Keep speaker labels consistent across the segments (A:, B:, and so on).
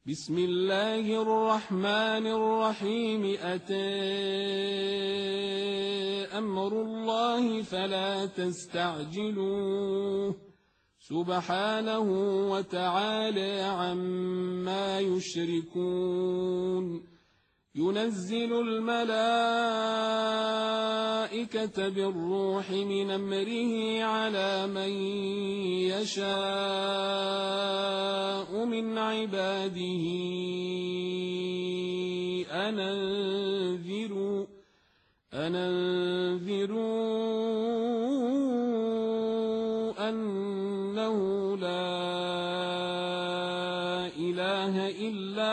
A: بسم الله الرحمن الرحيم. أتى أمر الله فلا تستعجلوه سبحانه وتعالى عما يشركون. ينزل الملائكة بالروح من أمره على من يشاء من عباده أن أنذروا أنه لا إله إلا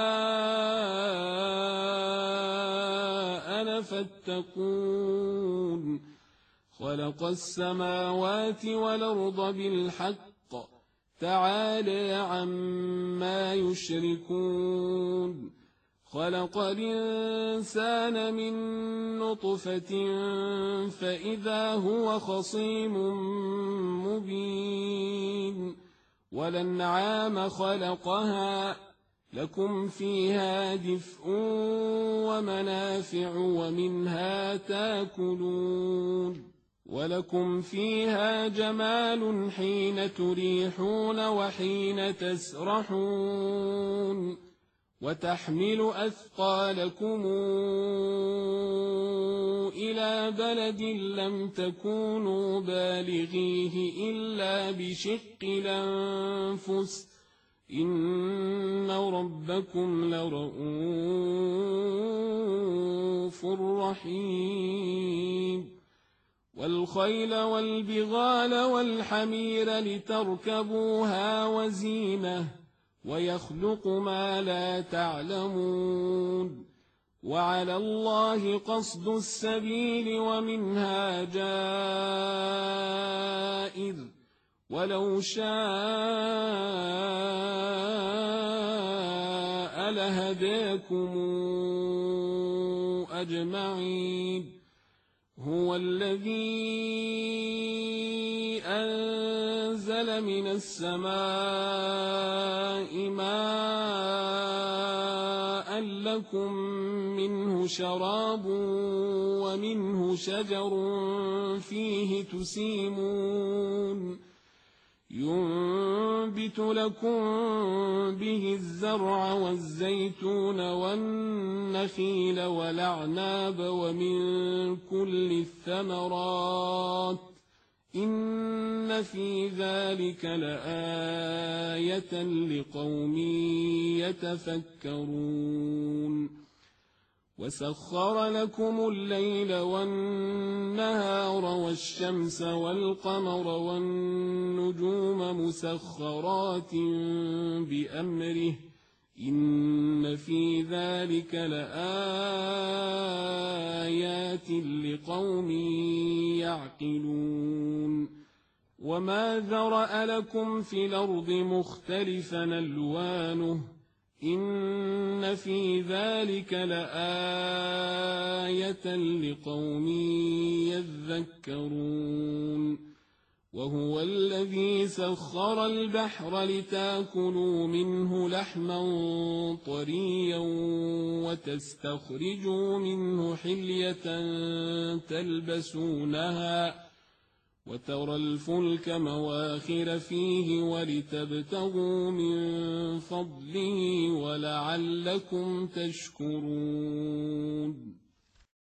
A: أنا فاتقون. خلق السماوات والأرض بالحق تعالى عما يشركون. خلق الإنسان من نطفة فإذا هو خصيم مبين. والأنعام خلقها لكم فيها دفء ومنافع ومنها تاكلون. ولكم فيها جمال حين تريحون وحين تسرحون. وتحمل أثقالكم إلى بلد لم تكونوا بالغيه إلا بشق الأنفس إن ربكم لرءوف رحيم. والخيل والبغال والحمير لتركبوها وزينة ويخلق ما لا تعلمون. وعلى الله قصد السبيل ومنها جائر ولو شاء لهداكم أجمعين. هو الذي أنزل من السماء ماء لكم منه شراب ومنه شجر فيه تسيمون. ينبت لكم به الزرع والزيتون والنخيل والأعناب ومن كل الثمرات إن في ذلك لآية لقوم يتفكرون. وسخر لكم الليل والنهار والشمس والقمر والنجوم مسخرات بأمره إن في ذلك لآيات لقوم يعقلون. وما ذرأ لكم في الأرض مختلفا ألوانه إن في ذلك لآية لقوم يذكرون. وهو الذي سخر البحر لتاكلوا منه لحما طريا وتستخرجوا منه حلية تلبسونها وترى الفلك مواخر فيه ولتبتغوا من فضله ولعلكم تشكرون.